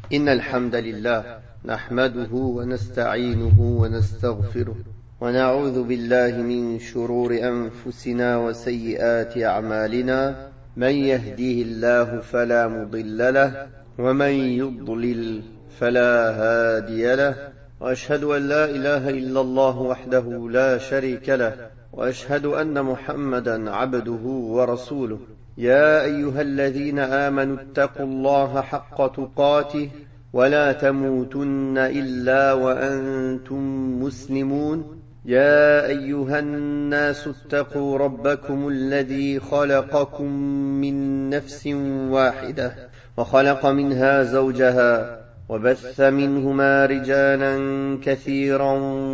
إن الحمد لله نحمده ونستعينه ونستغفره ونعوذ بالله من شرور أنفسنا وسيئات أعمالنا من يهديه الله فلا مضل له ومن يضلل فلا هادي له وأشهد أن لا إله إلا الله وحده لا شريك له وأشهد أن محمدا عبده ورسوله يا أيها الذين آمنوا اتقوا الله حق تقاته ولا تموتن إلا وأنتم مسلمون يا أيها الناس اتقوا ربكم الذي خلقكم من نفس واحدة وخلق منها زوجها وبث منهما رجالا كثيرا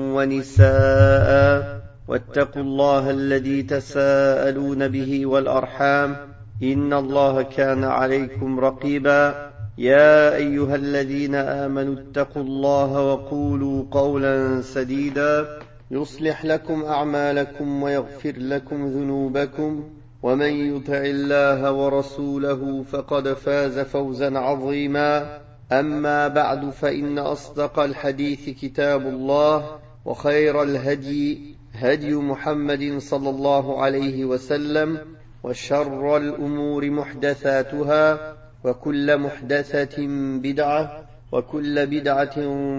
ونساء واتقوا الله الذي تساءلون به والأرحام إن الله كان عليكم رقيبا يا أيها الذين آمنوا اتقوا الله وقولوا قولا سديدا يصلح لكم أعمالكم ويغفر لكم ذنوبكم ومن يطع الله ورسوله فقد فاز فوزا عظيما أما بعد فإن أصدق الحديث كتاب الله وخير الهدي هدي محمد صلى الله عليه وسلم وشر الأمور محدثاتها وكل محدثة بدعة وكل بدعة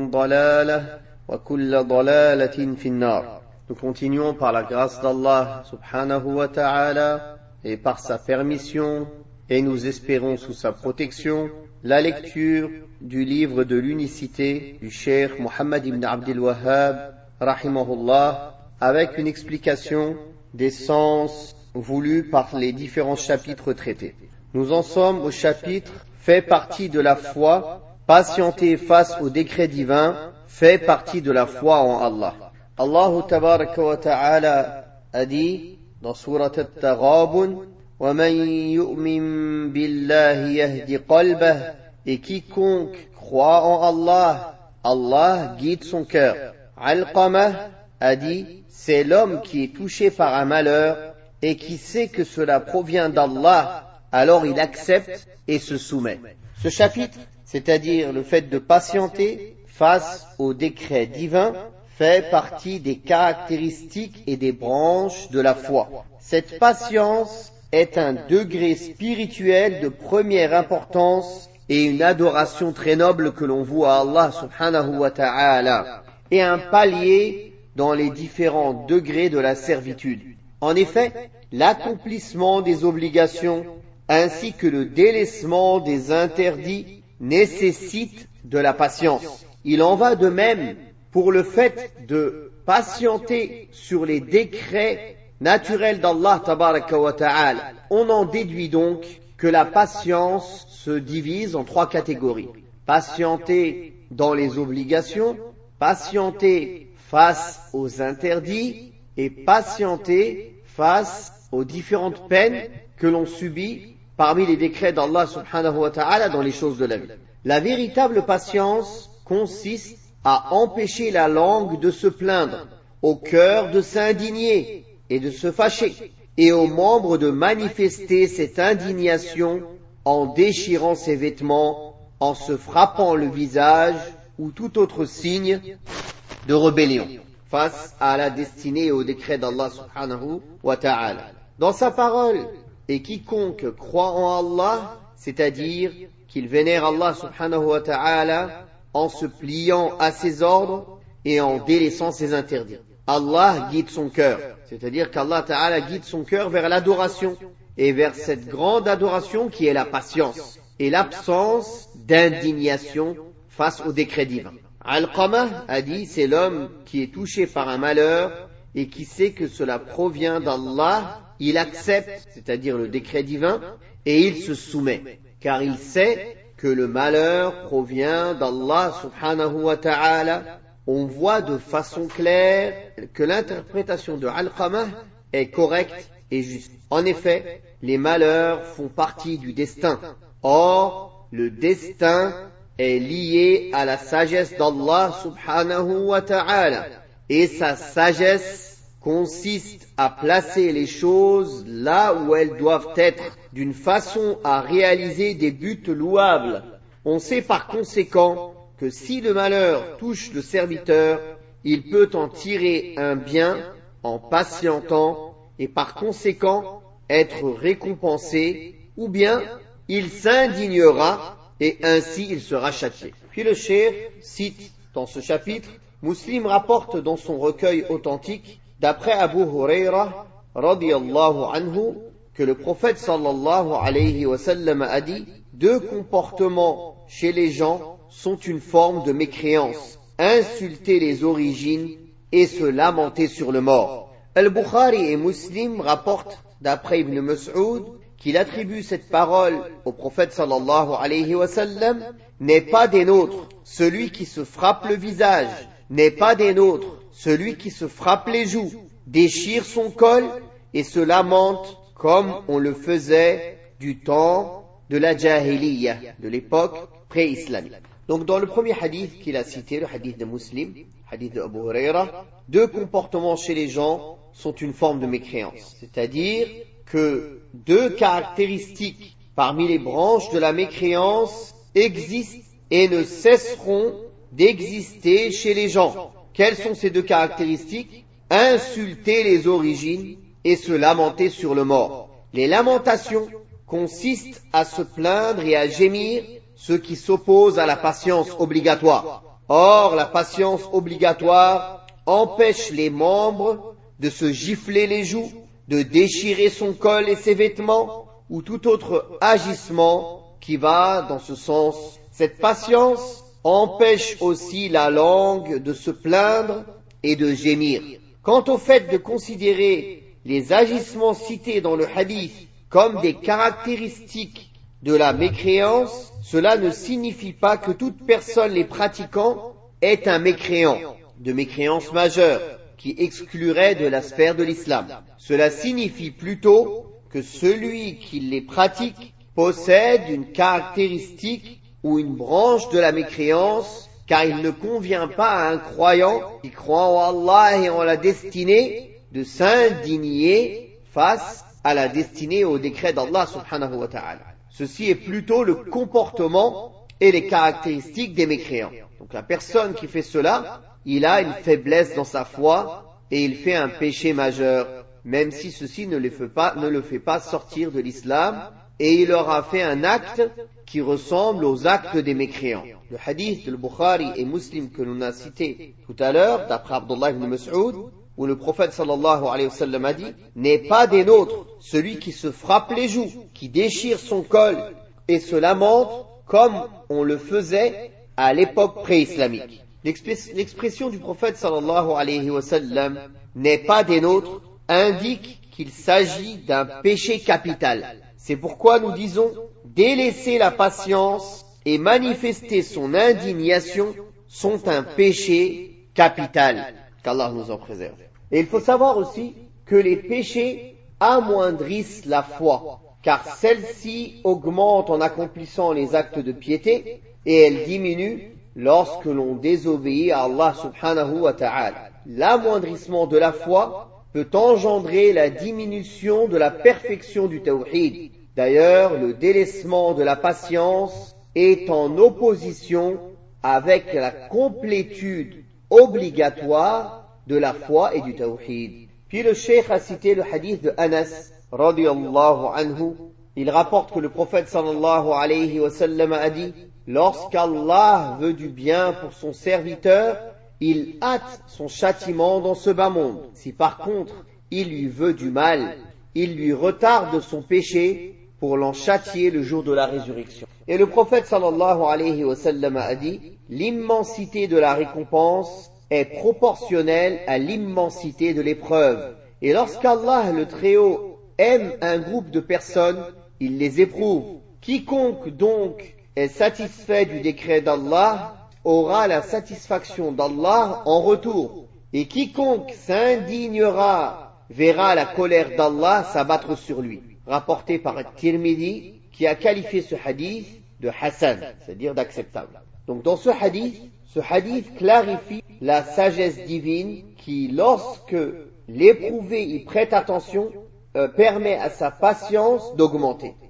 ضلالة وكل ضلالة في النار. Nous continuons par la grâce d'Allah subhanahu wa ta'ala et par sa permission et nous espérons sous sa protection la lecture du livre de l'unicité du cheikh Muhammad ibn Abdul Wahhab rahimahullah avec une explication des sens voulus par les différents chapitres traités. Nous en sommes au chapitre fait partie de la foi, patienter face au décret divin, fait partie de la foi en Allah. Allah tabaraka wa ta'ala a dit dans surat At-Taghabun وَمَنْ يُؤْمِنْ بِاللَّهِ يَهْدِ قَلْبَهُ et quiconque croit en Allah, Allah guide son cœur. Alqamah a dit c'est l'homme qui est touché par un malheur et qui sait que cela provient d'Allah, alors il accepte et se soumet. Ce chapitre, c'est-à-dire le fait de patienter face au décret divin, fait partie des caractéristiques et des branches de la foi. Cette patience est un degré spirituel de première importance et une adoration très noble que l'on voue à Allah subhanahu wa ta'ala, et un palier dans les différents degrés de la servitude. En effet, l'accomplissement des obligations ainsi que le délaissement des interdits nécessitent de la patience. Il en va de même pour le fait de patienter sur les décrets naturels d'Allah tabaraka wa ta'ala. On en déduit donc que la patience se divise en trois catégories. Patienter dans les obligations, patienter face aux interdits et patienter face aux différentes peines que l'on subit parmi les décrets d'Allah subhanahu wa ta'ala dans les choses de la vie. La véritable patience consiste à empêcher la langue de se plaindre, au cœur de s'indigner et de se fâcher, et aux membres de manifester cette indignation en déchirant ses vêtements, en se frappant le visage ou tout autre signe de rébellion face à la destinée et au décret d'Allah subhanahu wa ta'ala. Dans sa parole, et quiconque croit en Allah, c'est-à-dire qu'il vénère Allah subhanahu wa ta'ala en se pliant à ses ordres et en délaissant ses interdits. Allah guide son cœur, c'est-à-dire qu'Allah ta'ala guide son cœur vers l'adoration et vers cette grande adoration qui est la patience et l'absence d'indignation face au décret divin. Alqamah a dit c'est l'homme qui est touché par un malheur et qui sait que cela provient d'Allah, il accepte, c'est-à-dire le décret divin, et il se soumet, car il sait que le malheur provient d'Allah subhanahu wa ta'ala. On voit de façon claire que l'interprétation de Alqamah est correcte et juste. En effet, les malheurs font partie du destin. Or, le destin est lié à la sagesse d'Allah subhanahu wa ta'ala. Et sa sagesse consiste à placer les choses là où elles doivent être, d'une façon à réaliser des buts louables On sait par conséquent que si le malheur touche le serviteur, il peut en tirer un bien en patientant et par conséquent être récompensé, ou bien il s'indignera et ainsi il sera châtié. Puis le cheikh cite dans ce chapitre, Muslim rapporte dans son recueil authentique, d'après Abu Huraira, radiyallahu anhu, que le prophète sallallahu alayhi wa sallam a dit, deux comportements chez les gens sont une forme de mécréance, insulter les origines et se lamenter sur le mort. Al-Bukhari et Muslim rapportent d'après Ibn Mas'ud qu'il attribue cette parole au prophète sallallahu alayhi wa sallam, n'est pas des nôtres celui qui se frappe le visage, n'est pas des nôtres celui qui se frappe les joues, déchire son col et se lamente comme on le faisait du temps de la jahiliya, de l'époque pré-islamique. Donc dans le premier hadith qu'il a cité, le hadith de Muslim, hadith de Abu Huraira, deux comportements chez les gens sont une forme de mécréance. C'est-à-dire que deux caractéristiques parmi les branches de la mécréance existent et ne cesseront d'exister chez les gens. Quelles sont ces deux caractéristiques? Insulter les origines et se lamenter sur le mort. Les lamentations consistent à se plaindre et à gémir ce qui s'oppose à la patience obligatoire. Or, la patience obligatoire empêche les membres de se gifler les joues, de déchirer son col et ses vêtements, ou tout autre agissement qui va dans ce sens. Cette patience empêche aussi la langue de se plaindre et de gémir. Quant au fait de considérer les agissements cités dans le hadith comme des caractéristiques de la mécréance, cela ne signifie pas que toute personne les pratiquant est un mécréant, de mécréance majeure, qui exclurait de la sphère de l'islam. Cela signifie plutôt que celui qui les pratique possède une caractéristique ou une branche de la mécréance, car il ne convient pas à un croyant qui croit en Allah et en la destinée de s'indigner face à la destinée et au décret d'Allah subhanahu wa ta'ala. Ceci est plutôt le comportement et les caractéristiques des mécréants. Donc la personne qui fait cela, il a une faiblesse dans sa foi et il fait un péché majeur, même si ceci ne le fait pas sortir de l'islam, et il aura fait un acte qui ressemble aux actes des mécréants. Le hadith de Bukhari et Muslim que l'on a cité tout à l'heure, d'après Abdullah ibn Mas'ud, où le prophète sallallahu alayhi wa sallam a dit, n'est pas des nôtres celui qui se frappe les joues, qui déchire son col et se lamente comme on le faisait à l'époque pré-islamique. L'expression du prophète sallallahu alayhi wa sallam, n'est pas des nôtres, indique qu'il s'agit d'un péché capital. C'est pourquoi nous disons, délaisser la patience et manifester son indignation sont un péché capital. Qu'Allah nous en préserve. Et il faut savoir aussi que les péchés amoindrissent la foi, car celle-ci augmente en accomplissant les actes de piété et elle diminue lorsque l'on désobéit à Allah subhanahu wa ta'ala. L'amoindrissement de la foi peut engendrer la diminution de la perfection du tawhid. D'ailleurs, le délaissement de la patience est en opposition avec la complétude obligatoire de la foi et du tawhid. Puis le cheikh a cité le hadith de Anas radiyallahu anhu. Il rapporte que le prophète sallallahu alayhi wa sallam a dit, lorsqu'Allah veut du bien pour son serviteur, il hâte son châtiment dans ce bas monde. Si par contre il lui veut du mal, il lui retarde son péché pour l'en châtier le jour de la résurrection. Et le prophète sallallahu alayhi wa sallam a dit, l'immensité de la récompense est proportionnelle à l'immensité de l'épreuve. Et lorsqu'Allah le Très-Haut aime un groupe de personnes, il les éprouve. Quiconque donc est satisfait du décret d'Allah aura la satisfaction d'Allah en retour. Et quiconque s'indignera verra la colère d'Allah s'abattre sur lui. Rapporté par Tirmidhi, qui a qualifié ce hadith de Hassan, c'est-à-dire d'acceptable. Donc dans ce hadith clarifie la sagesse divine qui, lorsque l'éprouvé y prête attention, permet à sa patience d'augmenter.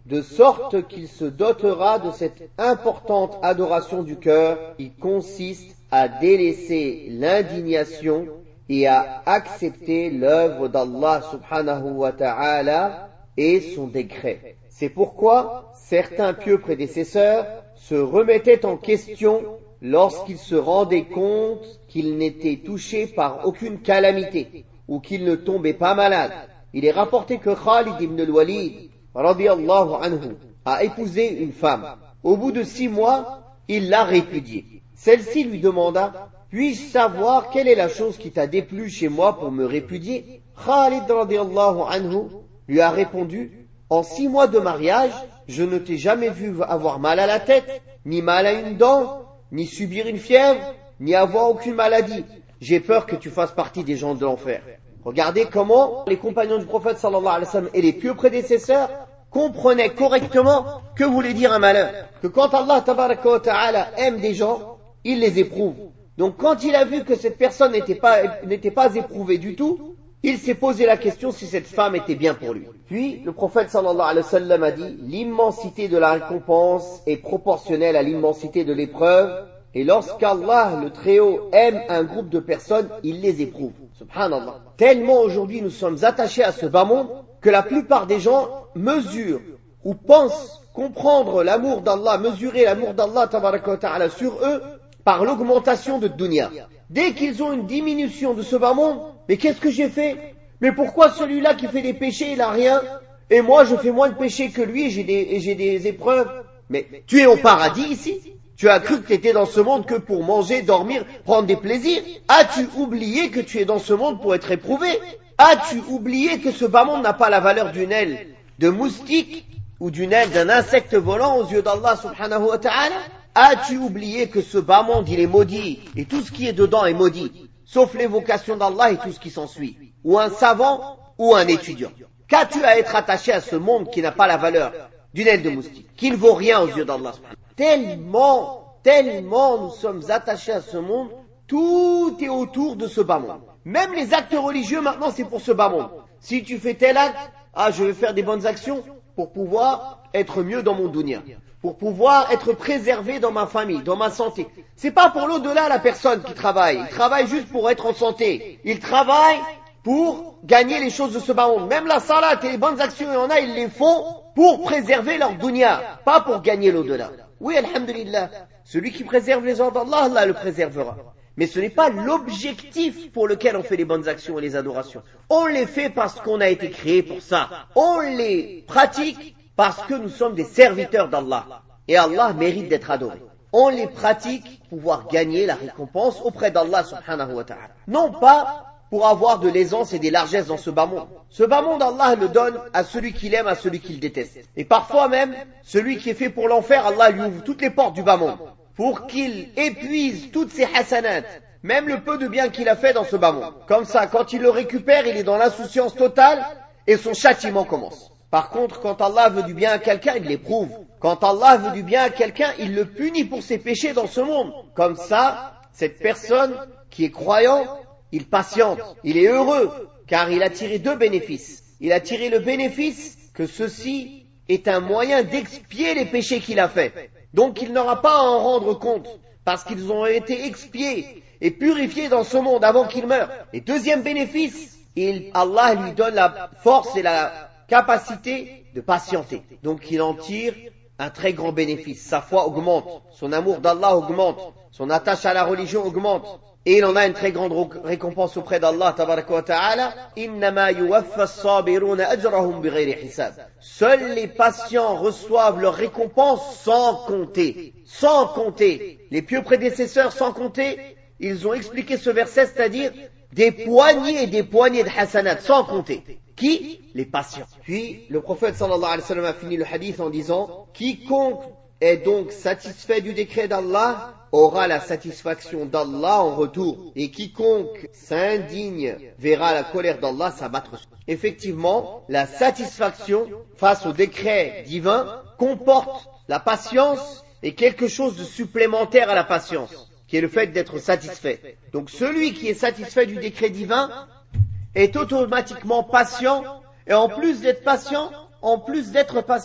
de sorte qu'il se dotera de cette importante adoration du cœur qui consiste à délaisser l'indignation et à accepter l'œuvre d'Allah subhanahu wa ta'ala et son décret. C'est pourquoi certains pieux prédécesseurs se remettaient en question lorsqu'ils se rendaient compte qu'ils n'étaient touchés par aucune calamité ou qu'ils ne tombaient pas malades. Il est rapporté que Khalid ibn al-Walid radiyallahu anhu a épousé une femme. Au bout de 6 mois, il l'a répudiée. Celle-ci lui demanda: puis-je savoir quelle est la chose qui t'a déplu chez moi pour me répudier? Khalid radiyallahu anhu lui a répondu: en 6 mois de mariage, je ne t'ai jamais vu avoir mal à la tête, ni mal à une dent, ni subir une fièvre, ni avoir aucune maladie. J'ai peur que tu fasses partie des gens de l'enfer. Regardez comment les compagnons du prophète sallallahu alayhi wa sallam et les pieux prédécesseurs comprenaient correctement que voulait dire un malheur. Que quand Allah tabaraka wa ta'ala aime des gens, il les éprouve. Donc quand il a vu que cette personne n'était pas éprouvée du tout, il s'est posé la question si cette femme était bien pour lui. Puis le prophète sallallahu alayhi wa sallam a dit: l'immensité de la récompense est proportionnelle à l'immensité de l'épreuve, et lorsqu'Allah le Très-Haut aime un groupe de personnes, il les éprouve. Subhanallah. Tellement aujourd'hui nous sommes attachés à ce bas monde que la plupart des gens mesurent ou pensent comprendre l'amour d'Allah, mesurer l'amour d'Allah tabaraka wa ta'ala sur eux par l'augmentation de dunya. Dès qu'ils ont une diminution de ce bas monde, mais qu'est-ce que j'ai fait? Mais pourquoi celui-là qui fait des péchés, il a rien, et moi je fais moins de péchés que lui, et j'ai des épreuves? Mais tu es au paradis ici? Tu as cru que tu étais dans ce monde que pour manger, dormir, prendre des plaisirs? As-tu oublié que tu es dans ce monde pour être éprouvé? As-tu oublié que ce bas monde n'a pas la valeur d'une aile de moustique ou d'une aile d'un insecte volant aux yeux d'Allah subhanahu wa ta'ala? As-tu oublié que ce bas monde il est maudit et tout ce qui est dedans est maudit, sauf l'évocation d'Allah et tout ce qui s'ensuit? Ou un savant ou un étudiant? Qu'as-tu à être attaché à ce monde qui n'a pas la valeur d'une aile de moustique, qui ne vaut rien aux yeux d'Allah? Tellement nous sommes attachés à ce monde, tout est autour de ce bas monde. Même les actes religieux maintenant c'est pour ce bas monde. Si tu fais tel acte, je vais faire des bonnes actions pour pouvoir être mieux dans mon dunya, pour pouvoir être préservé dans ma famille, dans ma santé. C'est pas pour l'au-delà la personne qui travaille. Il travaille juste pour être en santé. Il travaille pour gagner les choses de ce bas monde. Même la salat et les bonnes actions, il y en a, ils les font pour préserver leur dunya, pas pour gagner l'au-delà. Oui, alhamdulillah, celui qui préserve les ordres d'Allah, Allah le préservera. Mais ce n'est pas l'objectif pour lequel on fait les bonnes actions et les adorations. On les fait parce qu'on a été créé pour ça. On les pratique parce que nous sommes des serviteurs d'Allah. Et Allah mérite d'être adoré. On les pratique pour pouvoir gagner la récompense auprès d'Allah subhanahu wa ta'ala. Non pas pour avoir de l'aisance et des largesses dans ce bas monde. Ce bas monde, Allah le donne à celui qu'il aime, à celui qu'il déteste. Et parfois même, celui qui est fait pour l'enfer, Allah lui ouvre toutes les portes du bas monde pour qu'il épuise toutes ses hasanat, même le peu de bien qu'il a fait dans ce bas monde. Comme ça, quand il le récupère, il est dans l'insouciance totale et son châtiment commence. Par contre, quand Allah veut du bien à quelqu'un, il l'éprouve. Quand Allah veut du bien à quelqu'un, il le punit pour ses péchés dans ce monde. Comme ça, cette personne qui est croyant, il patiente, il est heureux, car il a tiré 2 bénéfices. Il a tiré le bénéfice que ceci est un moyen d'expier les péchés qu'il a faits. Donc il n'aura pas à en rendre compte, parce qu'ils ont été expiés et purifiés dans ce monde avant qu'il meure. Et deuxième bénéfice, Allah lui donne la force et la capacité de patienter. Donc il en tire un très grand bénéfice. Sa foi augmente, son amour d'Allah augmente, son attache à la religion augmente. Et il en a une très grande récompense auprès d'Allah tabaraka wa ta'ala. Innama yuwaffa as-sabiruna ajrahum bighayri hisab. Seuls les patients reçoivent leur récompense sans compter. Sans compter. Les pieux prédécesseurs sans compter, ils ont expliqué ce verset, c'est-à-dire des poignées et des poignées de hasanat, sans compter. Qui? Les patients. Puis le prophète sallallahu alayhi wa sallam a fini le hadith en disant: quiconque est donc satisfait du décret d'Allah aura la satisfaction d'Allah en retour, et quiconque s'indigne verra la colère d'Allah s'abattre. Effectivement, la satisfaction face au décret divin comporte la patience et quelque chose de supplémentaire à la patience, qui est le fait d'être satisfait. Donc celui qui est satisfait du décret divin est automatiquement patient, et en plus d'être patient,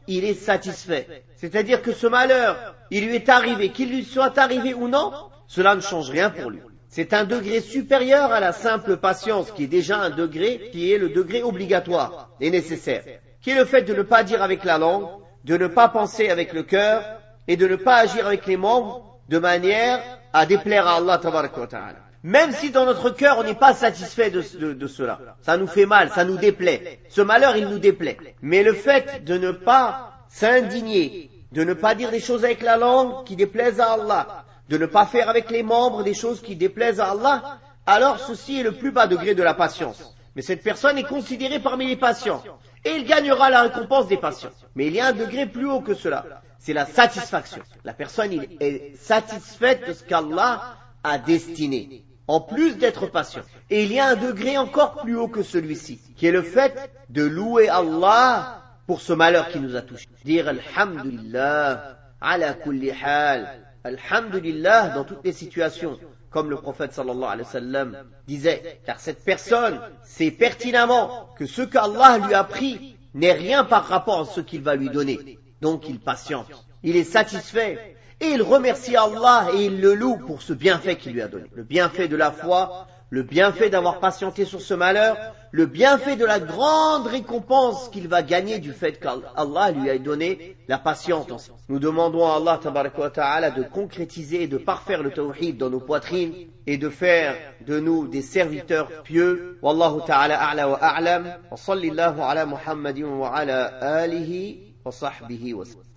il est satisfait. C'est-à-dire que ce malheur, il lui est arrivé, qu'il lui soit arrivé ou non, cela ne change rien pour lui. C'est un degré supérieur à la simple patience, qui est déjà un degré, qui est le degré obligatoire et nécessaire, qui est le fait de ne pas dire avec la langue, de ne pas penser avec le cœur, et de ne pas agir avec les membres de manière à déplaire à Allah tabaraka wa ta'ala. Même si dans notre cœur on n'est pas satisfait de cela, ça nous fait mal, ça nous déplaît, ce malheur il nous déplaît. Mais le fait de ne pas s'indigner, de ne pas dire des choses avec la langue qui déplaisent à Allah, de ne pas faire avec les membres des choses qui déplaisent à Allah, alors ceci est le plus bas degré de la patience. Mais cette personne est considérée parmi les patients, et il gagnera la récompense des patients. Mais il y a un degré plus haut que cela, c'est la satisfaction. La personne est satisfaite de ce qu'Allah a destiné, en plus d'être patient. Et il y a un degré encore plus haut que celui-ci, qui est le fait de louer Allah pour ce malheur qui nous a touchés. Dire Alhamdulillah, ala kulli hal, Alhamdulillah dans toutes les situations, comme le prophète sallallahu alayhi wa sallam disait, car cette personne sait pertinemment que ce qu'Allah lui a pris n'est rien par rapport à ce qu'il va lui donner. Donc il patiente, il est satisfait, et il remercie Allah et il le loue pour ce bienfait qu'il lui a donné. Le bienfait de la foi, le bienfait d'avoir patienté sur ce malheur, le bienfait de la grande récompense qu'il va gagner du fait qu'Allah lui a donné la patience. Nous demandons à Allah tabaraka wa ta'ala de concrétiser et de parfaire le tawhid dans nos poitrines et de faire de nous des serviteurs pieux. Wallahu ta'ala a'la wa a'lam. Wa sallallahu ala Muhammadin wa ala alihi wa sahbihi wa sallam.